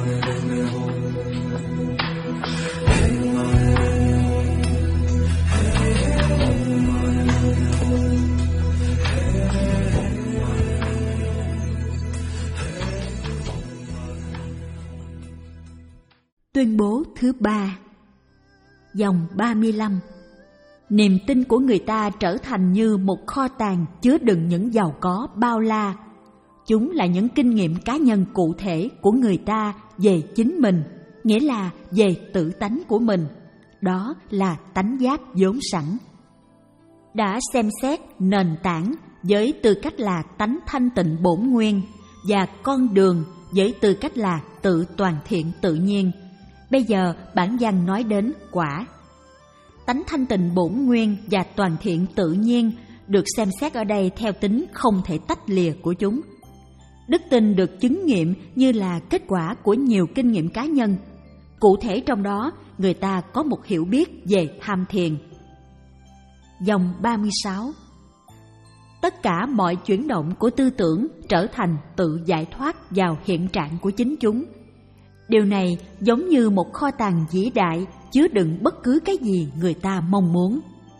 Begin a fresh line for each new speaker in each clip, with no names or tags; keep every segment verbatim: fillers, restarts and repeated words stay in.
Tuyên bố thứ ba. Dòng ba mươi lăm. Niềm tin của người ta trở thành như một kho tàng chứa đựng những giàu có bao la. Chúng là những kinh nghiệm cá nhân cụ thể của người ta về chính mình, nghĩa là về tự tánh của mình. Đó là tánh giác vốn sẵn. Đã xem xét nền tảng với tư cách là tánh thanh tịnh bổn nguyên và con đường với tư cách là tự toàn thiện tự nhiên. Bây giờ bản văn nói đến quả. Tánh thanh tịnh bổn nguyên và toàn thiện tự nhiên được xem xét ở đây theo tính không thể tách lìa của chúng. Đức tin được chứng nghiệm như là kết quả của nhiều kinh nghiệm cá nhân. Cụ thể trong đó, người ta có một hiểu biết về tham thiền. Dòng ba mươi sáu. Tất cả mọi chuyển động của tư tưởng trở thành tự giải thoát vào hiện trạng của chính chúng. Điều này giống như một kho tàng vĩ đại chứa đựng bất cứ cái gì người ta mong muốn.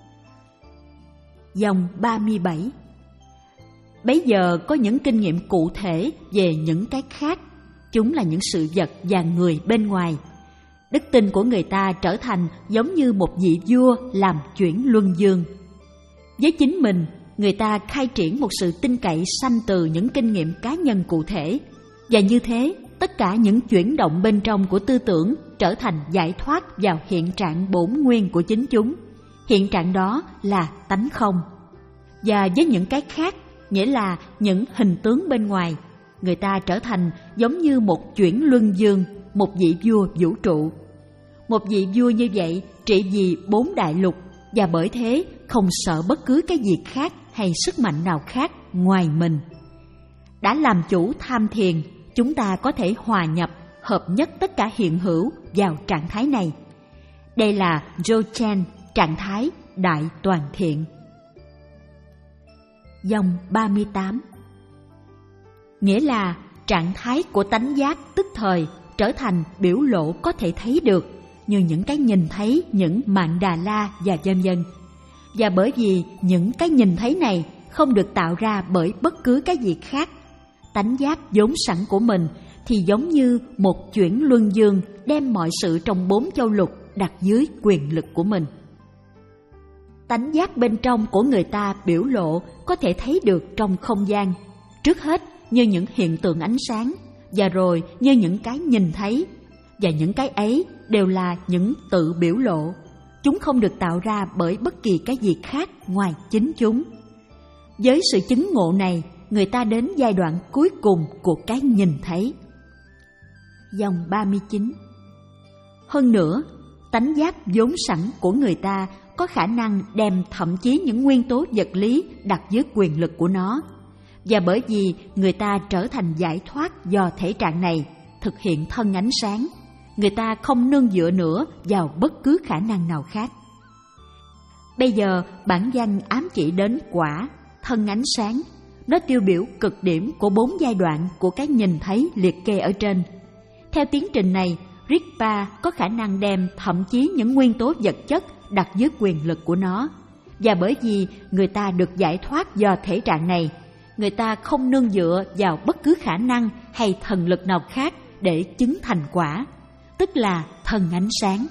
Dòng ba mươi bảy. Bấy giờ có những kinh nghiệm cụ thể về những cái khác. Chúng là những sự vật và người bên ngoài. Đức tin của người ta trở thành giống như một vị vua làm chuyển luân dương. Với chính mình, người ta khai triển một sự tin cậy sanh từ những kinh nghiệm cá nhân cụ thể. Và như thế, tất cả những chuyển động bên trong của tư tưởng trở thành giải thoát vào hiện trạng bổn nguyên của chính chúng. Hiện trạng đó là tánh không. Và với những cái khác, nghĩa là những hình tướng bên ngoài, người ta trở thành giống như một chuyển luân dương, một vị vua vũ trụ. Một vị vua như vậy trị vì bốn đại lục và bởi thế không sợ bất cứ cái gì khác hay sức mạnh nào khác ngoài mình. Đã làm chủ tham thiền, chúng ta có thể hòa nhập, hợp nhất tất cả hiện hữu vào trạng thái này. Đây là Dzogchen, trạng thái đại toàn thiện. Dòng ba mươi tám. Nghĩa là trạng thái của tánh giác tức thời trở thành biểu lộ có thể thấy được, như những cái nhìn thấy những Mạn Đà La và vân vân. Và bởi vì những cái nhìn thấy này không được tạo ra bởi bất cứ cái gì khác, tánh giác vốn sẵn của mình thì giống như một chuyển luân dương đem mọi sự trong bốn châu lục đặt dưới quyền lực của mình. Tánh giác bên trong của người ta biểu lộ có thể thấy được trong không gian, trước hết như những hiện tượng ánh sáng, và rồi như những cái nhìn thấy, và những cái ấy đều là những tự biểu lộ. Chúng không được tạo ra bởi bất kỳ cái gì khác ngoài chính chúng. Với sự chứng ngộ này, người ta đến giai đoạn cuối cùng của cái nhìn thấy. Dòng ba mươi chín. Hơn nữa, tánh giác vốn sẵn của người ta có khả năng đem thậm chí những nguyên tố vật lý đặt dưới quyền lực của nó. Và bởi vì người ta trở thành giải thoát do thể trạng này, thực hiện thân ánh sáng, người ta không nương dựa nữa vào bất cứ khả năng nào khác. Bây giờ bản văn ám chỉ đến quả, thân ánh sáng. Nó tiêu biểu cực điểm của bốn giai đoạn của cái nhìn thấy liệt kê ở trên. Theo tiến trình này, Rigpa có khả năng đem thậm chí những nguyên tố vật chất đặt dưới quyền lực của nó. Và bởi vì người ta được giải thoát do thể trạng này, người ta không nương dựa vào bất cứ khả năng hay thần lực nào khác để chứng thành quả, tức là thân ánh sáng.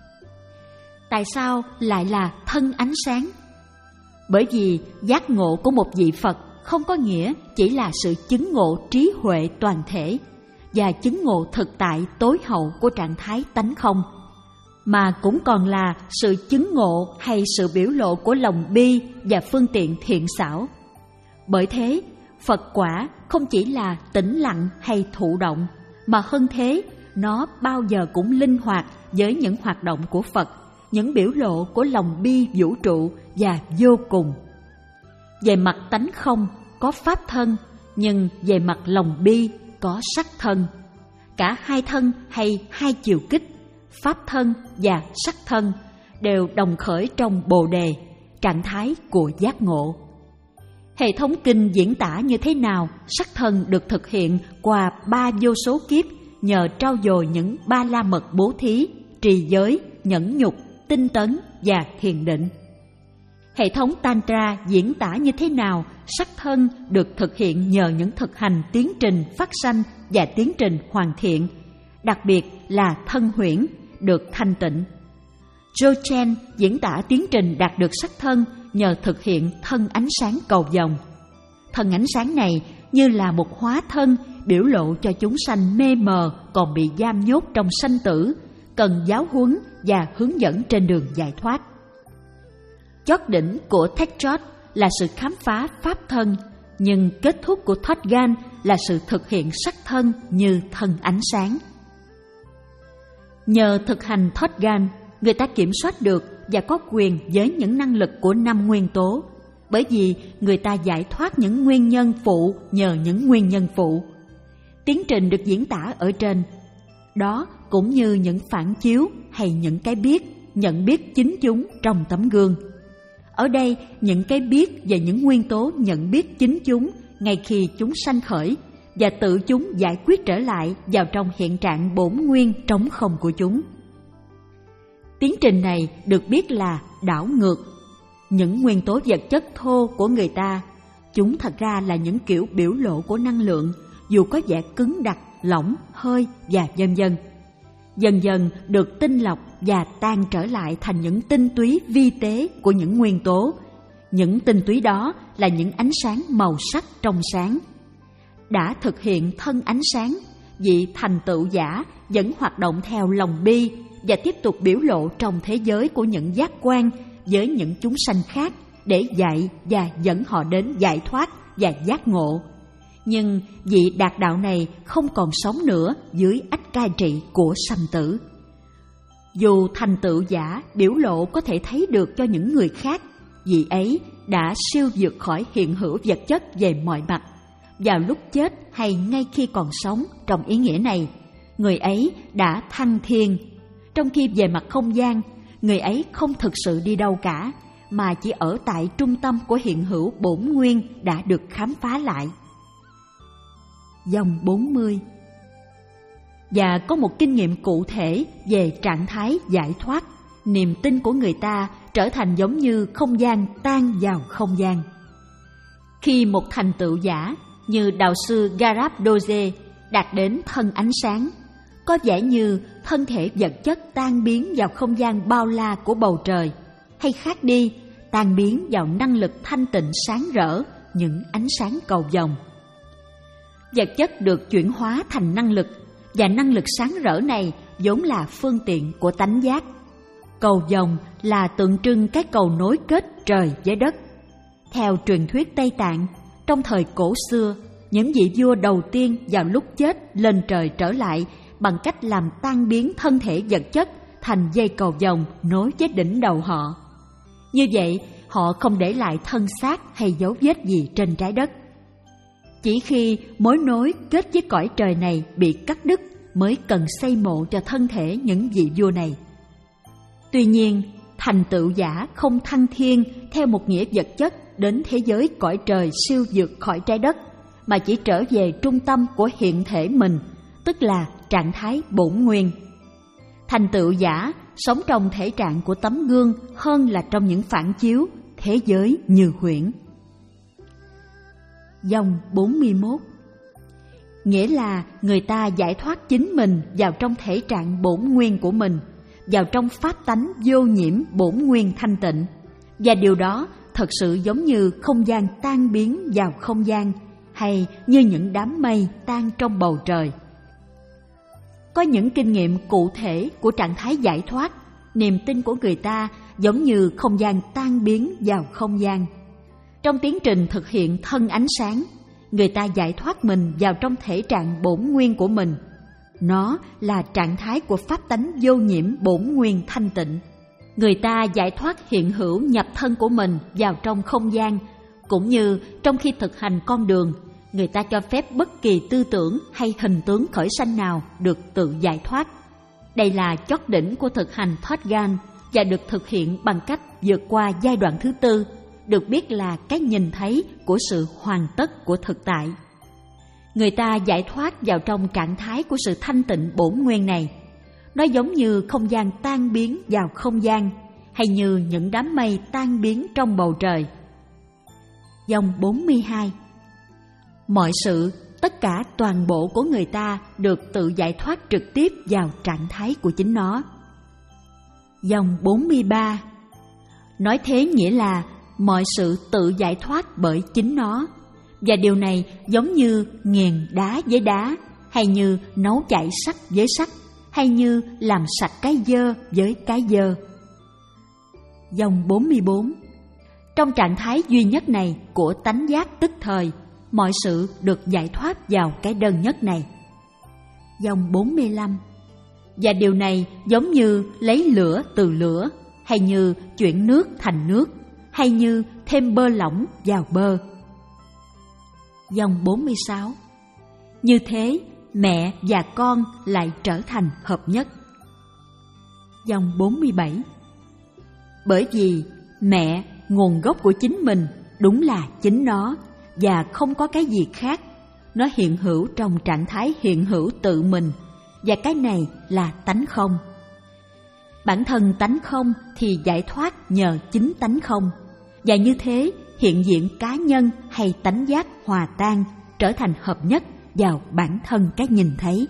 Tại sao lại là thân ánh sáng? Bởi vì giác ngộ của một vị Phật không có nghĩa chỉ là sự chứng ngộ trí huệ toàn thể và chứng ngộ thực tại tối hậu của trạng thái tánh không, mà cũng còn là sự chứng ngộ hay sự biểu lộ của lòng bi và phương tiện thiện xảo. Bởi thế, Phật quả không chỉ là tĩnh lặng hay thụ động, mà hơn thế, nó bao giờ cũng linh hoạt với những hoạt động của Phật, những biểu lộ của lòng bi vũ trụ và vô cùng. Về mặt tánh không có pháp thân, nhưng về mặt lòng bi có sắc thân. Cả hai thân hay hai chiều kích, pháp thân và sắc thân, đều đồng khởi trong Bồ Đề, trạng thái của giác ngộ. Hệ thống kinh diễn tả như thế nào sắc thân được thực hiện qua ba vô số kiếp nhờ trau dồi những ba la mật bố thí, trì giới, nhẫn nhục, tinh tấn và thiền định. Hệ thống Tantra diễn tả như thế nào sắc thân được thực hiện nhờ những thực hành tiến trình phát sanh và tiến trình hoàn thiện, đặc biệt là thân huyễn, được thanh tịnh. Jochen diễn tả tiến trình đạt được sắc thân nhờ thực hiện thân ánh sáng cầu vồng. Thân ánh sáng này như là một hóa thân biểu lộ cho chúng sanh mê mờ còn bị giam nhốt trong sanh tử, cần giáo huấn và hướng dẫn trên đường giải thoát. Chót đỉnh của Thakchot là sự khám phá pháp thân, nhưng kết thúc của Thottgan là sự thực hiện sắc thân như thân ánh sáng. Nhờ thực hành Thottgan, người ta kiểm soát được và có quyền với những năng lực của năm nguyên tố, bởi vì người ta giải thoát những nguyên nhân phụ nhờ những nguyên nhân phụ. Tiến trình được diễn tả ở trên. Đó cũng như những phản chiếu hay những cái biết, nhận biết chính chúng trong tấm gương. Ở đây, những cái biết và những nguyên tố nhận biết chính chúng ngay khi chúng sanh khởi và tự chúng giải quyết trở lại vào trong hiện trạng bổn nguyên trống không của chúng. Tiến trình này được biết là đảo ngược. Những nguyên tố vật chất thô của người ta, chúng thật ra là những kiểu biểu lộ của năng lượng, dù có vẻ cứng đặc, lỏng, hơi và vân vân. Dần dần được tinh lọc và tan trở lại thành những tinh túy vi tế của những nguyên tố. Những tinh túy đó là những ánh sáng màu sắc trong sáng. Đã thực hiện thân ánh sáng, vị thành tựu giả vẫn hoạt động theo lòng bi và tiếp tục biểu lộ trong thế giới của những giác quan với những chúng sanh khác để dạy và dẫn họ đến giải thoát và giác ngộ. Nhưng vị đạt đạo này không còn sống nữa dưới ách cai trị của sanh tử. Dù thành tựu giả biểu lộ có thể thấy được cho những người khác, vị ấy đã siêu vượt khỏi hiện hữu vật chất về mọi mặt. Vào lúc chết hay ngay khi còn sống, trong ý nghĩa này, người ấy đã thăng thiên. Trong khi về mặt không gian, người ấy không thực sự đi đâu cả, mà chỉ ở tại trung tâm của hiện hữu bổn nguyên đã được khám phá lại. Dòng bốn mươi. Và có một kinh nghiệm cụ thể về trạng thái giải thoát, niềm tin của người ta trở thành giống như không gian tan vào không gian. Khi một thành tựu giả như đạo sư Garab Doje đạt đến thân ánh sáng, có vẻ như thân thể vật chất tan biến vào không gian bao la của bầu trời, hay khác đi, tan biến vào năng lực thanh tịnh sáng rỡ, những ánh sáng cầu vồng. Vật chất được chuyển hóa thành năng lực, và năng lực sáng rỡ này vốn là phương tiện của tánh giác. Cầu vồng là tượng trưng cái cầu nối kết trời với đất. Theo truyền thuyết Tây Tạng, trong thời cổ xưa, những vị vua đầu tiên vào lúc chết lên trời trở lại bằng cách làm tan biến thân thể vật chất thành dây cầu vồng nối với đỉnh đầu họ. Như vậy, họ không để lại thân xác hay dấu vết gì trên trái đất. Chỉ khi mối nối kết với cõi trời này bị cắt đứt mới cần xây mộ cho thân thể những vị vua này. Tuy nhiên, thành tựu giả không thăng thiên theo một nghĩa vật chất đến thế giới cõi trời siêu vượt khỏi trái đất, mà chỉ trở về trung tâm của hiện thể mình, tức là trạng thái bổn nguyên. Thành tựu giả sống trong thể trạng của tấm gương hơn là trong những phản chiếu, thế giới như huyễn. Dòng bốn mươi mốt. Nghĩa là người ta giải thoát chính mình vào trong thể trạng bổn nguyên của mình, vào trong pháp tánh vô nhiễm bổn nguyên thanh tịnh, và điều đó thật sự giống như không gian tan biến vào không gian, hay như những đám mây tan trong bầu trời. Có những kinh nghiệm cụ thể của trạng thái giải thoát, niềm tin của người ta giống như không gian tan biến vào không gian. Trong tiến trình thực hiện thân ánh sáng, người ta giải thoát mình vào trong thể trạng bổn nguyên của mình. Nó là trạng thái của pháp tánh vô nhiễm bổn nguyên thanh tịnh. Người ta giải thoát hiện hữu nhập thân của mình vào trong không gian, cũng như trong khi thực hành con đường, người ta cho phép bất kỳ tư tưởng hay hình tướng khởi sanh nào được tự giải thoát. Đây là chót đỉnh của thực hành Thottgan và được thực hiện bằng cách vượt qua giai đoạn thứ tư, được biết là cái nhìn thấy của sự hoàn tất của thực tại. Người ta giải thoát vào trong trạng thái của sự thanh tịnh bổn nguyên này. Nó giống như không gian tan biến vào không gian, hay như những đám mây tan biến trong bầu trời. Dòng bốn mươi hai. Mọi sự, tất cả toàn bộ của người ta được tự giải thoát trực tiếp vào trạng thái của chính nó. Dòng bốn mươi ba. Nói thế nghĩa là mọi sự tự giải thoát bởi chính nó, và điều này giống như nghiền đá với đá, hay như nấu chảy sắt với sắt, hay như làm sạch cái dơ với cái dơ. Dòng bốn mươi bốn. Trong trạng thái duy nhất này của tánh giác tức thời, mọi sự được giải thoát vào cái đơn nhất này. Dòng bốn mươi lăm. Và điều này giống như lấy lửa từ lửa, hay như chuyển nước thành nước, hay như thêm bơ lỏng vào bơ. Dòng bốn mươi sáu. Như thế, mẹ và con lại trở thành hợp nhất. Dòng bốn mươi bảy. Bởi vì mẹ, nguồn gốc của chính mình, đúng là chính nó, và không có cái gì khác. Nó hiện hữu trong trạng thái hiện hữu tự mình, và cái này là tánh không. Bản thân tánh không thì giải thoát nhờ chính tánh không, và như thế hiện diện cá nhân hay tánh giác hòa tan, trở thành hợp nhất vào bản thân cái nhìn thấy.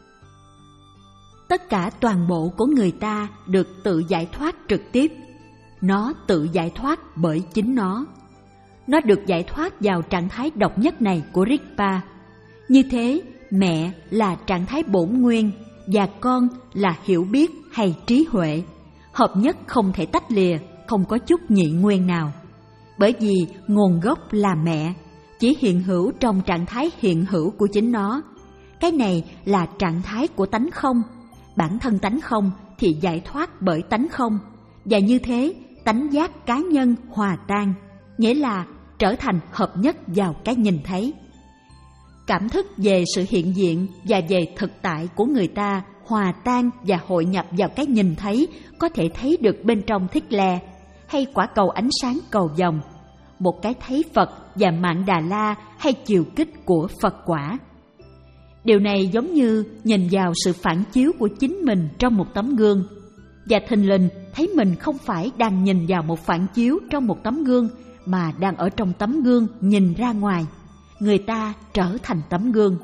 Tất cả toàn bộ của người ta được tự giải thoát trực tiếp. Nó tự giải thoát bởi chính nó. Nó được giải thoát vào trạng thái độc nhất này của Rigpa. Như thế, mẹ là trạng thái bổn nguyên và con là hiểu biết hay trí huệ. Hợp nhất không thể tách lìa, không có chút nhị nguyên nào. Bởi vì nguồn gốc là mẹ, chỉ hiện hữu trong trạng thái hiện hữu của chính nó. Cái này là trạng thái của tánh không. Bản thân tánh không thì giải thoát bởi tánh không. Và như thế, tánh giác cá nhân hòa tan, nghĩa là trở thành hợp nhất vào cái nhìn thấy. Cảm thức về sự hiện diện và về thực tại của người ta hòa tan và hội nhập vào cái nhìn thấy có thể thấy được bên trong Thích Le, hay quả cầu ánh sáng cầu vồng, một cái thấy Phật và Mạn Đà La hay chiều kích của Phật quả. Điều này giống như nhìn vào sự phản chiếu của chính mình trong một tấm gương, và thình lình thấy mình không phải đang nhìn vào một phản chiếu trong một tấm gương, mà đang ở trong tấm gương nhìn ra ngoài. Người ta trở thành tấm gương.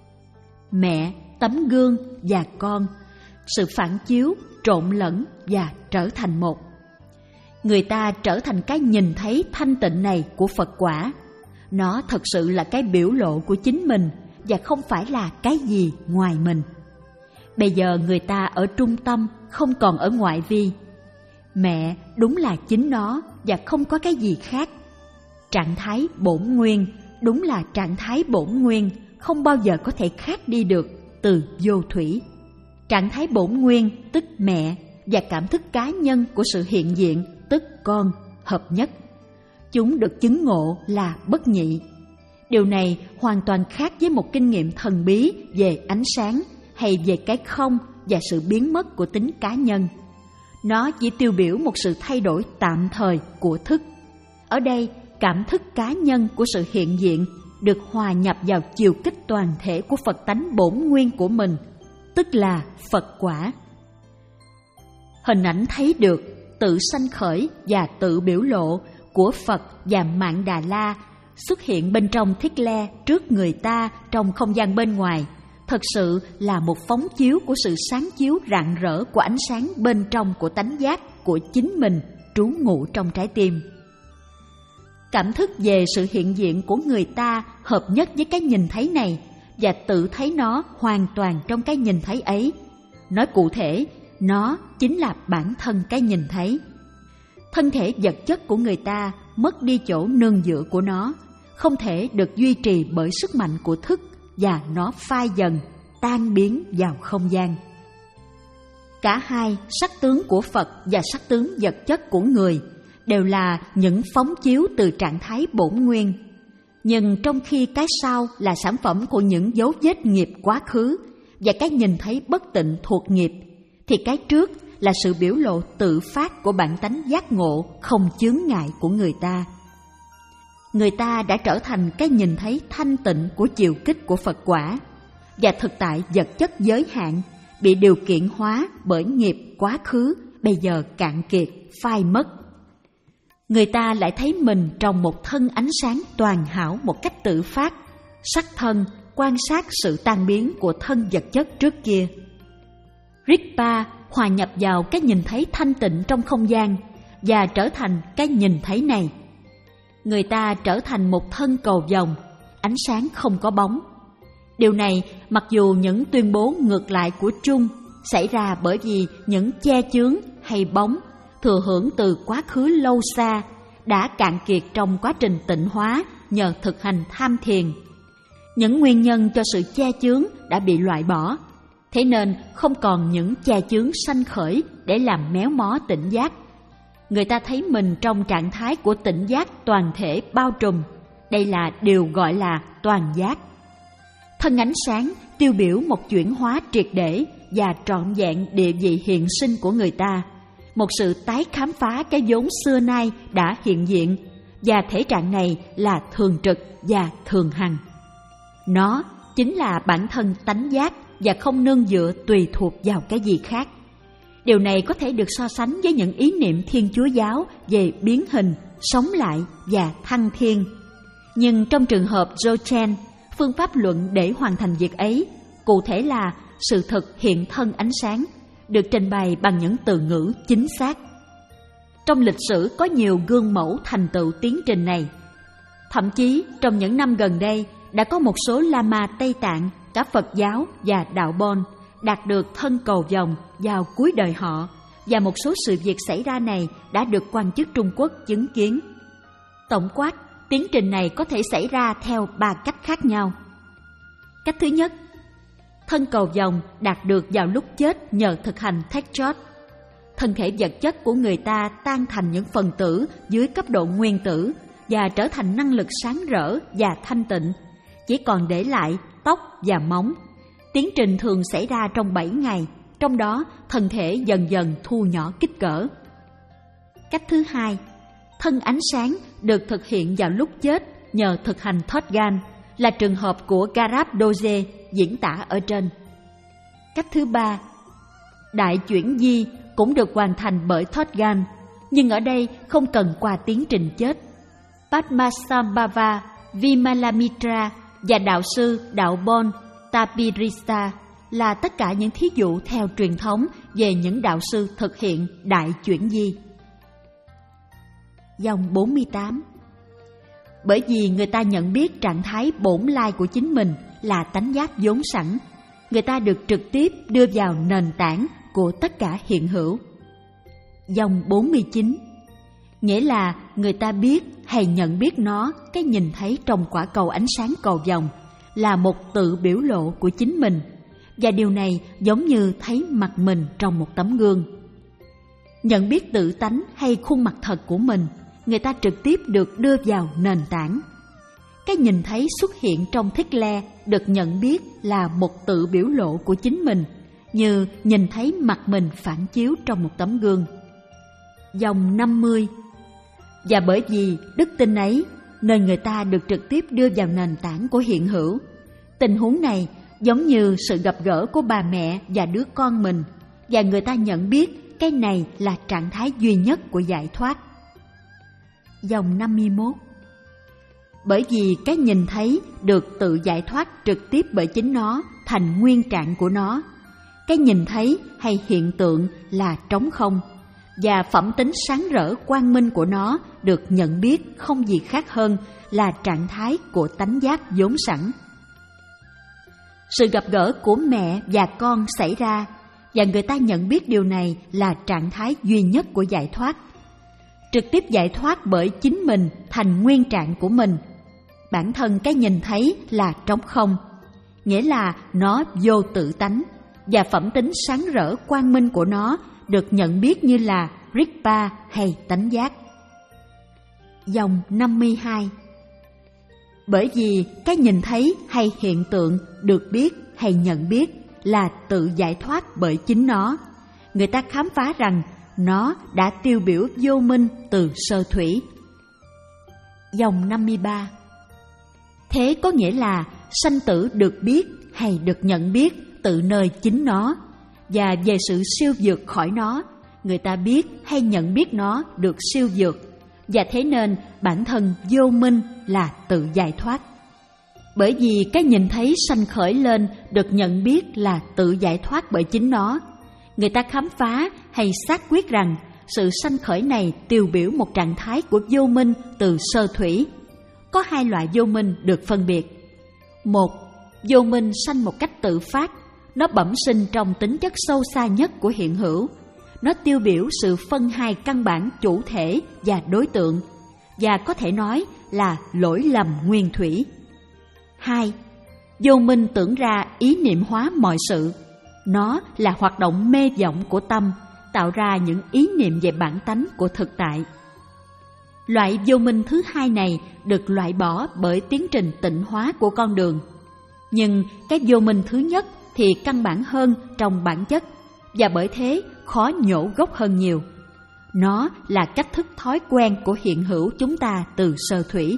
Mẹ, tấm gương và con, sự phản chiếu, trộn lẫn và trở thành một. Người ta trở thành cái nhìn thấy thanh tịnh này của Phật quả. Nó thật sự là cái biểu lộ của chính mình và không phải là cái gì ngoài mình. Bây giờ người ta ở trung tâm, không còn ở ngoại vi. Mẹ đúng là chính nó và không có cái gì khác. Trạng thái bổn nguyên đúng là trạng thái bổn nguyên, không bao giờ có thể khác đi được từ vô thủy. Trạng thái bổn nguyên tức mẹ và cảm thức cá nhân của sự hiện diện tức con hợp nhất. Chúng được chứng ngộ là bất nhị. Điều này hoàn toàn khác với một kinh nghiệm thần bí về ánh sáng hay về cái không và sự biến mất của tính cá nhân. Nó chỉ tiêu biểu một sự thay đổi tạm thời của thức. Ở đây, cảm thức cá nhân của sự hiện diện được hòa nhập vào chiều kích toàn thể của Phật tánh bổn nguyên của mình, tức là Phật quả. Hình ảnh thấy được, tự sanh khởi và tự biểu lộ của Phật và Mạn Đà La xuất hiện bên trong Thích Le trước người ta trong không gian bên ngoài, thật sự là một phóng chiếu của sự sáng chiếu rạng rỡ của ánh sáng bên trong của tánh giác của chính mình trú ngụ trong trái tim. Cảm thức về sự hiện diện của người ta hợp nhất với cái nhìn thấy này và tự thấy nó hoàn toàn trong cái nhìn thấy ấy. Nói cụ thể, nó chính là bản thân cái nhìn thấy. Thân thể vật chất của người ta mất đi chỗ nương dựa của nó, không thể được duy trì bởi sức mạnh của thức và nó phai dần, tan biến vào không gian. Cả hai sắc tướng của Phật và sắc tướng vật chất của người đều là những phóng chiếu từ trạng thái bổn nguyên. Nhưng trong khi cái sau là sản phẩm của những dấu vết nghiệp quá khứ và cái nhìn thấy bất tịnh thuộc nghiệp, thì cái trước là sự biểu lộ tự phát của bản tánh giác ngộ không chướng ngại của người ta. người ta đã trở thành cái nhìn thấy thanh tịnh của chiều kích của Phật quả, và thực tại vật chất giới hạn bị điều kiện hóa bởi nghiệp quá khứ bây giờ cạn kiệt, phai mất. Người ta lại thấy mình trong một thân ánh sáng toàn hảo một cách tự phát, sắc thân quan sát sự tan biến của thân vật chất trước kia. Rigpa hòa nhập vào cái nhìn thấy thanh tịnh trong không gian và trở thành cái nhìn thấy này. Người ta trở thành một thân cầu vồng, ánh sáng không có bóng. Điều này mặc dù những tuyên bố ngược lại của Trung xảy ra bởi vì những che chướng hay bóng thừa hưởng từ quá khứ lâu xa đã cạn kiệt trong quá trình tịnh hóa nhờ thực hành tham thiền. Những nguyên nhân cho sự che chướng đã bị loại bỏ, thế nên không còn những che chướng sanh khởi để làm méo mó tỉnh giác. Người ta thấy mình trong trạng thái của tỉnh giác toàn thể bao trùm. Đây là điều gọi là toàn giác. Thân ánh sáng tiêu biểu một chuyển hóa triệt để và trọn vẹn địa vị hiện sinh của người ta, một sự tái khám phá cái vốn xưa nay đã hiện diện, và thể trạng này là thường trực và thường hằng. Nó chính là bản thân tánh giác và không nương dựa tùy thuộc vào cái gì khác. Điều này có thể được so sánh với những ý niệm Thiên Chúa giáo về biến hình, sống lại và thăng thiên. Nhưng trong trường hợp Dzogchen, phương pháp luận để hoàn thành việc ấy, cụ thể là sự thực hiện thân ánh sáng, được trình bày bằng những từ ngữ chính xác. Trong lịch sử có nhiều gương mẫu thành tựu tiến trình này. Thậm chí trong những năm gần đây đã có một số Lama Tây Tạng, cả Phật giáo và Đạo Bon đạt được thân cầu vồng vào cuối đời họ, và một số sự việc xảy ra này đã được quan chức Trung Quốc chứng kiến. Tổng quát, tiến trình này có thể xảy ra theo ba cách khác nhau. Cách thứ nhất, thân cầu vồng đạt được vào lúc chết nhờ thực hành Thakchot. Thân thể vật chất của người ta tan thành những phần tử dưới cấp độ nguyên tử và trở thành năng lực sáng rỡ và thanh tịnh, chỉ còn để lại tóc và móng. Tiến trình thường xảy ra trong bảy ngày, trong đó thân thể dần dần thu nhỏ kích cỡ. Cách thứ hai, thân ánh sáng được thực hiện vào lúc chết nhờ thực hành Thottgan, là trường hợp của Garab Doje diễn tả ở trên. Cách thứ ba, đại chuyển di cũng được hoàn thành bởi Thottgan, nhưng ở đây không cần qua tiến trình chết. Padmasambhava, Vimalamitra và đạo sư Đạo Bon Tapirista là tất cả những thí dụ theo truyền thống về những đạo sư thực hiện đại chuyển di. Dòng bốn mươi tám. Bởi vì người ta nhận biết trạng thái bổn lai của chính mình là tánh giác vốn sẵn, người ta được trực tiếp đưa vào nền tảng của tất cả hiện hữu. Dòng bốn mươi chín. Nghĩa là người ta biết hay nhận biết nó, cái nhìn thấy trong quả cầu ánh sáng cầu vồng, là một tự biểu lộ của chính mình, và điều này giống như thấy mặt mình trong một tấm gương. Nhận biết tự tánh hay khuôn mặt thật của mình, người ta trực tiếp được đưa vào nền tảng. Cái nhìn thấy xuất hiện trong Thích Le được nhận biết là một tự biểu lộ của chính mình, như nhìn thấy mặt mình phản chiếu trong một tấm gương. Dòng năm mươi. Và bởi vì đức tin ấy nên người ta được trực tiếp đưa vào nền tảng của hiện hữu. Tình huống này giống như sự gặp gỡ của bà mẹ và đứa con mình, và người ta nhận biết cái này là trạng thái duy nhất của giải thoát. Dòng năm mươi mốt. Bởi vì cái nhìn thấy được tự giải thoát trực tiếp bởi chính nó thành nguyên trạng của nó. Cái nhìn thấy hay hiện tượng là trống không, và phẩm tính sáng rỡ quang minh của nó được nhận biết không gì khác hơn là trạng thái của tánh giác vốn sẵn. Sự gặp gỡ của mẹ và con xảy ra, và người ta nhận biết điều này là trạng thái duy nhất của giải thoát. Trực tiếp giải thoát bởi chính mình thành nguyên trạng của mình. Bản thân cái nhìn thấy là trống không, nghĩa là nó vô tự tánh, và phẩm tính sáng rỡ quang minh của nó được nhận biết như là Rigpa hay tánh giác. Dòng năm mươi hai. Bởi vì cái nhìn thấy hay hiện tượng được biết hay nhận biết là tự giải thoát bởi chính nó, người ta khám phá rằng nó đã tiêu biểu vô minh từ sơ thủy. Dòng năm mươi ba. Thế có nghĩa là sanh tử được biết hay được nhận biết tự nơi chính nó, và về sự siêu vượt khỏi nó, người ta biết hay nhận biết nó được siêu vượt, và thế nên bản thân vô minh là tự giải thoát. Bởi vì cái nhìn thấy sanh khởi lên được nhận biết là tự giải thoát bởi chính nó, người ta khám phá hay xác quyết rằng sự sanh khởi này tiêu biểu một trạng thái của vô minh từ sơ thủy. Có hai loại vô minh được phân biệt. Một, vô minh sanh một cách tự phát, nó bẩm sinh trong tính chất sâu xa nhất của hiện hữu. Nó tiêu biểu sự phân hai căn bản chủ thể và đối tượng, và có thể nói là lỗi lầm nguyên thủy. Hai, vô minh tưởng ra ý niệm hóa mọi sự. Nó là hoạt động mê vọng của tâm, tạo ra những ý niệm về bản tánh của thực tại. Loại vô minh thứ hai này được loại bỏ bởi tiến trình tịnh hóa của con đường. Nhưng cái vô minh thứ nhất thì căn bản hơn trong bản chất, và bởi thế khó nhổ gốc hơn nhiều. Nó là cách thức thói quen của hiện hữu chúng ta từ sơ thủy.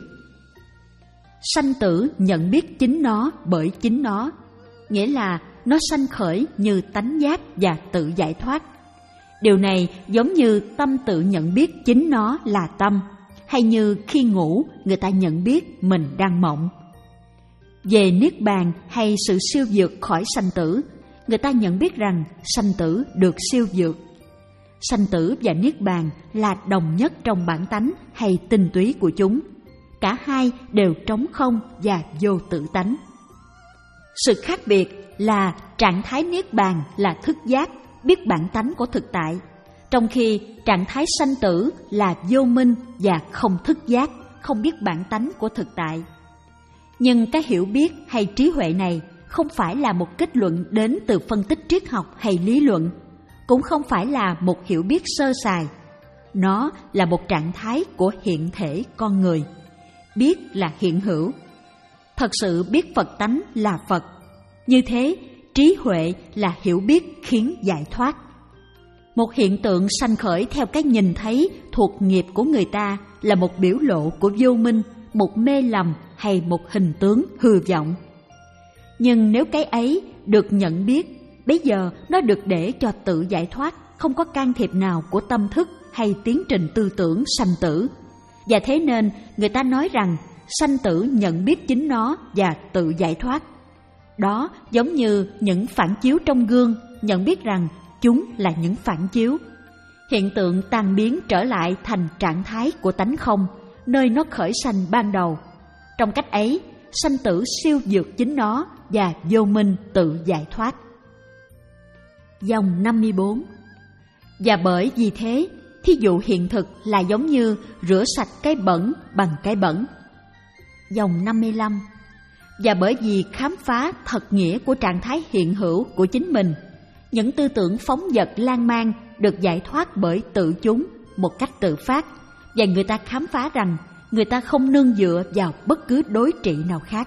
Sanh tử nhận biết chính nó bởi chính nó, nghĩa là nó sanh khởi như tánh giác và tự giải thoát. Điều này giống như tâm tự nhận biết chính nó là tâm, hay như khi ngủ người ta nhận biết mình đang mộng. Về niết bàn hay sự siêu vượt khỏi sanh tử, người ta nhận biết rằng sanh tử được siêu vượt. Sanh tử và niết bàn là đồng nhất trong bản tánh hay tinh túy của chúng. Cả hai đều trống không và vô tự tánh. Sự khác biệt là trạng thái niết bàn là thức giác, biết bản tánh của thực tại, trong khi trạng thái sanh tử là vô minh và không thức giác, không biết bản tánh của thực tại. Nhưng cái hiểu biết hay trí huệ này không phải là một kết luận đến từ phân tích triết học hay lý luận, cũng không phải là một hiểu biết sơ sài. Nó là một trạng thái của hiện thể con người. Biết là hiện hữu. Thật sự biết Phật tánh là Phật. Như thế, trí huệ là hiểu biết khiến giải thoát. Một hiện tượng sanh khởi theo cái nhìn thấy thuộc nghiệp của người ta là một biểu lộ của vô minh, một mê lầm hay một hình tướng hư vọng. Nhưng nếu cái ấy được nhận biết, bây giờ nó được để cho tự giải thoát, không có can thiệp nào của tâm thức hay tiến trình tư tưởng sanh tử. Và thế nên người ta nói rằng sanh tử nhận biết chính nó và tự giải thoát. Đó giống như những phản chiếu trong gương nhận biết rằng chúng là những phản chiếu. Hiện tượng tan biến trở lại thành trạng thái của tánh không, nơi nó khởi sanh ban đầu. Trong cách ấy, sanh tử siêu vượt chính nó và vô minh tự giải thoát. Dòng năm mươi bốn. Và bởi vì thế, thí dụ hiện thực là giống như rửa sạch cái bẩn bằng cái bẩn. Dòng năm mươi lăm. Và bởi vì khám phá thật nghĩa của trạng thái hiện hữu của chính mình, những tư tưởng phóng dật lan man được giải thoát bởi tự chúng một cách tự phát, và người ta khám phá rằng người ta không nương dựa vào bất cứ đối trị nào khác.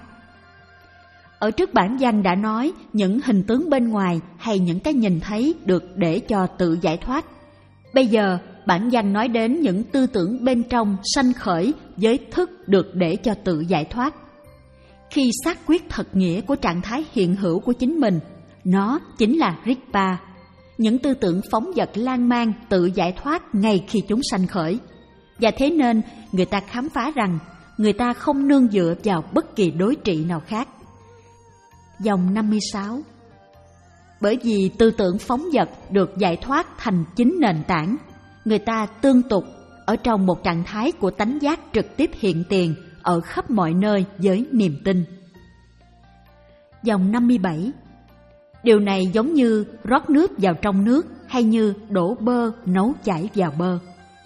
Ở trước bản văn đã nói những hình tướng bên ngoài hay những cái nhìn thấy được để cho tự giải thoát. Bây giờ bản văn nói đến những tư tưởng bên trong sanh khởi với thức được để cho tự giải thoát. Khi xác quyết thật nghĩa của trạng thái hiện hữu của chính mình, nó chính là Rigpa. Những tư tưởng phóng dật lan man tự giải thoát ngay khi chúng sanh khởi. Và thế nên người ta khám phá rằng người ta không nương dựa vào bất kỳ đối trị nào khác. Dòng năm mươi sáu. Bởi vì tư tưởng phóng dật được giải thoát thành chính nền tảng, người ta tương tục ở trong một trạng thái của tánh giác trực tiếp hiện tiền ở khắp mọi nơi với niềm tin. Dòng năm mươi bảy. Điều này giống như rót nước vào trong nước hay như đổ bơ nấu chảy vào bơ.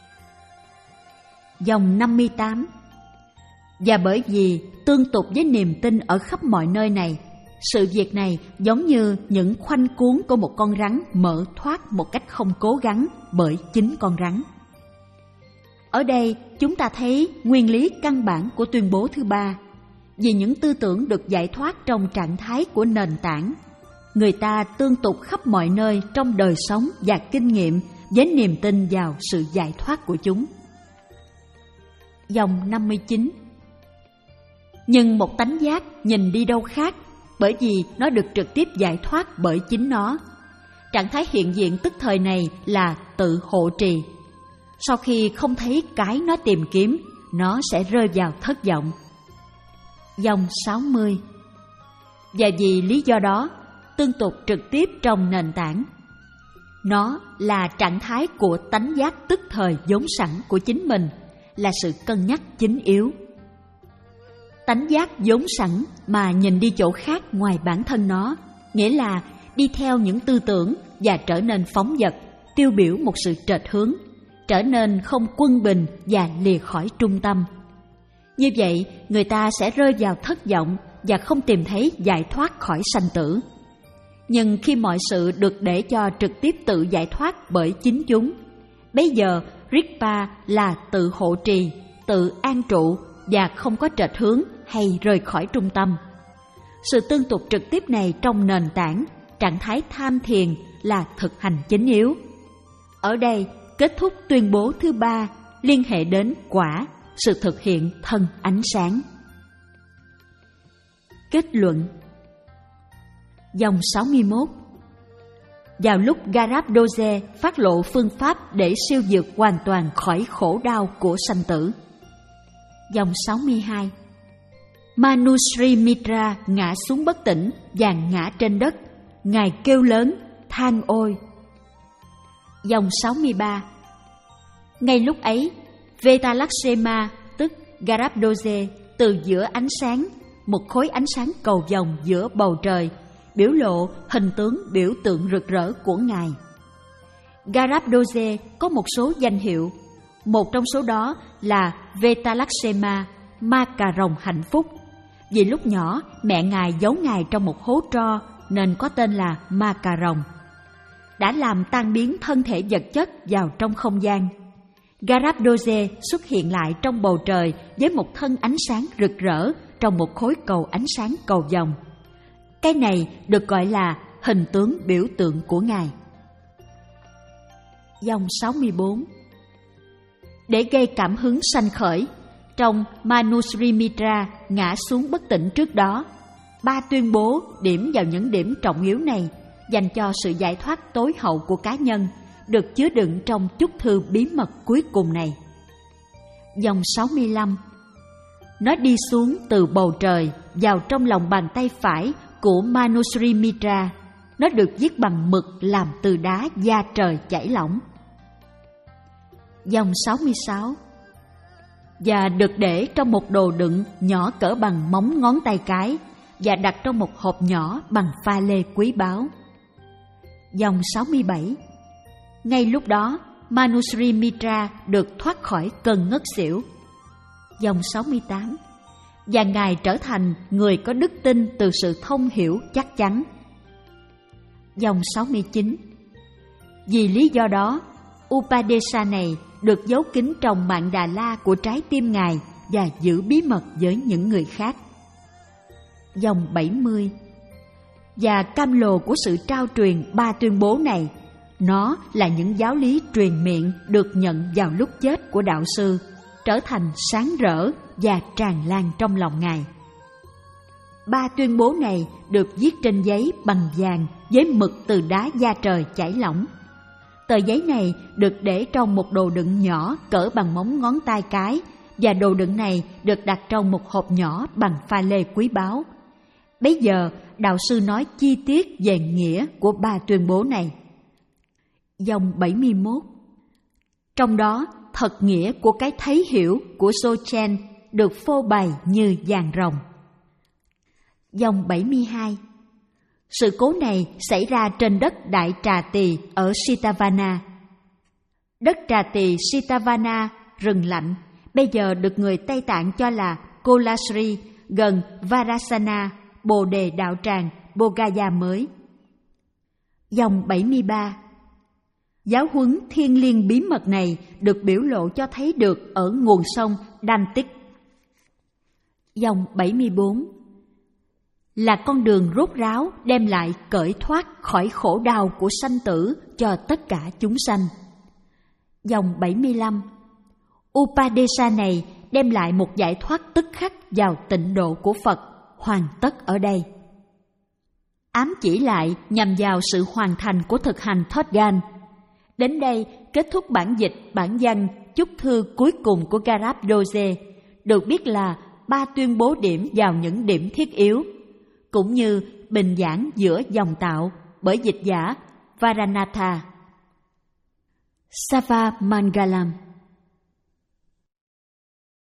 Dòng năm mươi tám. Và bởi vì tương tục với niềm tin ở khắp mọi nơi này, sự việc này giống như những khoanh cuốn của một con rắn mở thoát một cách không cố gắng bởi chính con rắn. Ở đây chúng ta thấy nguyên lý căn bản của tuyên bố thứ ba. Vì những tư tưởng được giải thoát trong trạng thái của nền tảng, người ta tương tục khắp mọi nơi trong đời sống và kinh nghiệm với niềm tin vào sự giải thoát của chúng. Dòng năm mươi chín. Nhưng một tánh giác nhìn đi đâu khác, bởi vì nó được trực tiếp giải thoát bởi chính nó. Trạng thái hiện diện tức thời này là tự hộ trì. Sau khi không thấy cái nó tìm kiếm, nó sẽ rơi vào thất vọng. Dòng sáu mươi. Và vì lý do đó, tương tục trực tiếp trong nền tảng. Nó là trạng thái của tánh giác tức thời vốn sẵn của chính mình, là sự cân nhắc chính yếu. Tánh giác vốn sẵn mà nhìn đi chỗ khác ngoài bản thân nó, nghĩa là đi theo những tư tưởng và trở nên phóng dật, tiêu biểu một sự trệch hướng, trở nên không quân bình và lìa khỏi trung tâm. Như vậy, người ta sẽ rơi vào thất vọng và không tìm thấy giải thoát khỏi sanh tử. Nhưng khi mọi sự được để cho trực tiếp tự giải thoát bởi chính chúng, bây giờ Rigpa là tự hộ trì, tự an trụ và không có trệch hướng hay rời khỏi trung tâm. Sự tương tục trực tiếp này trong nền tảng, trạng thái tham thiền là thực hành chính yếu. Ở đây, kết thúc tuyên bố thứ ba liên hệ đến quả, sự thực hiện thân ánh sáng. Kết luận. Dòng sáu mươi mốt. Vào lúc Garabdoze phát lộ phương pháp để siêu vượt hoàn toàn khỏi khổ đau của sanh tử. Dòng sáu mươi hai. Manusri Mitra ngã xuống bất tỉnh và ngã trên đất. Ngài kêu lớn, than ôi. Dòng sáu mươi ba. Ngay lúc ấy, Vetalakshema tức Garabdoze từ giữa ánh sáng, một khối ánh sáng cầu vồng giữa bầu trời, biểu lộ hình tướng biểu tượng rực rỡ của Ngài. Garabdoze có một số danh hiệu, một trong số đó là Vetalakshema, ma cà rồng hạnh phúc. Vì lúc nhỏ, mẹ Ngài giấu Ngài trong một hố tro nên có tên là ma cà rồng. Đã làm tan biến thân thể vật chất vào trong không gian. Garabdoze xuất hiện lại trong bầu trời với một thân ánh sáng rực rỡ trong một khối cầu ánh sáng cầu vồng. Cái này được gọi là hình tướng biểu tượng của Ngài. Dòng sáu mươi bốn. Để gây cảm hứng sanh khởi, trong Manusri Mitra ngã xuống bất tỉnh trước đó, ba tuyên bố điểm vào những điểm trọng yếu này dành cho sự giải thoát tối hậu của cá nhân được chứa đựng trong chúc thư bí mật cuối cùng này. Dòng sáu mươi lăm. Nó đi xuống từ bầu trời vào trong lòng bàn tay phải của Manusri Mitra. Nó được viết bằng mực làm từ đá da trời chảy lỏng. Dòng sáu mươi sáu. Và được để trong một đồ đựng nhỏ cỡ bằng móng ngón tay cái và đặt trong một hộp nhỏ bằng pha lê quý báu. Dòng sáu mươi bảy. Ngay lúc đó, Manusri Mitra được thoát khỏi cơn ngất xỉu. Dòng sáu mươi tám. Và Ngài trở thành người có đức tin từ sự thông hiểu chắc chắn. Dòng sáu mươi chín. Vì lý do đó, Upadesa này được giấu kín trong Mạn Đà La của trái tim Ngài và giữ bí mật với những người khác. Dòng bảy mươi. Và cam lồ của sự trao truyền ba tuyên bố này, nó là những giáo lý truyền miệng được nhận vào lúc chết của đạo sư, trở thành sáng rỡ và tràn lan trong lòng Ngài. Ba tuyên bố này được viết trên giấy bằng vàng với mực từ đá da trời chảy lỏng. Tờ giấy này được để trong một đồ đựng nhỏ cỡ bằng móng ngón tay cái, và đồ đựng này được đặt trong một hộp nhỏ bằng pha lê quý báu. Bấy giờ, đạo sư nói chi tiết về nghĩa của ba tuyên bố này. Dòng bảy mươi mốt. Trong đó, thật nghĩa của cái thấy hiểu của Sochen được phô bày như vàng rồng. Dòng bảy mươi hai. Sự cố này xảy ra trên đất Đại Trà Tỳ ở Sitavana. Đất Trà Tỳ Sitavana, rừng lạnh, bây giờ được người Tây Tạng cho là Kolasri, gần Varasana, Bồ Đề Đạo Tràng, Bodhgaya mới. Dòng bảy mươi ba. Giáo huấn thiêng liêng bí mật này được biểu lộ cho thấy được ở nguồn sông Dantik. Dòng bảy mươi bốn. Là con đường rốt ráo đem lại cởi thoát khỏi khổ đau của sanh tử cho tất cả chúng sanh. Dòng bảy mươi lăm. Upadesa này đem lại một giải thoát tức khắc vào tịnh độ của Phật, hoàn tất ở đây. Ám chỉ lại nhằm vào sự hoàn thành của thực hành Thoát Gan. Đến đây kết thúc bản dịch bản văn chúc thư cuối cùng của Garab Doze, được biết là ba tuyên bố điểm vào những điểm thiết yếu, cũng như bình giảng giữa dòng tạo bởi dịch giả Varanatha. Sava Mangalam.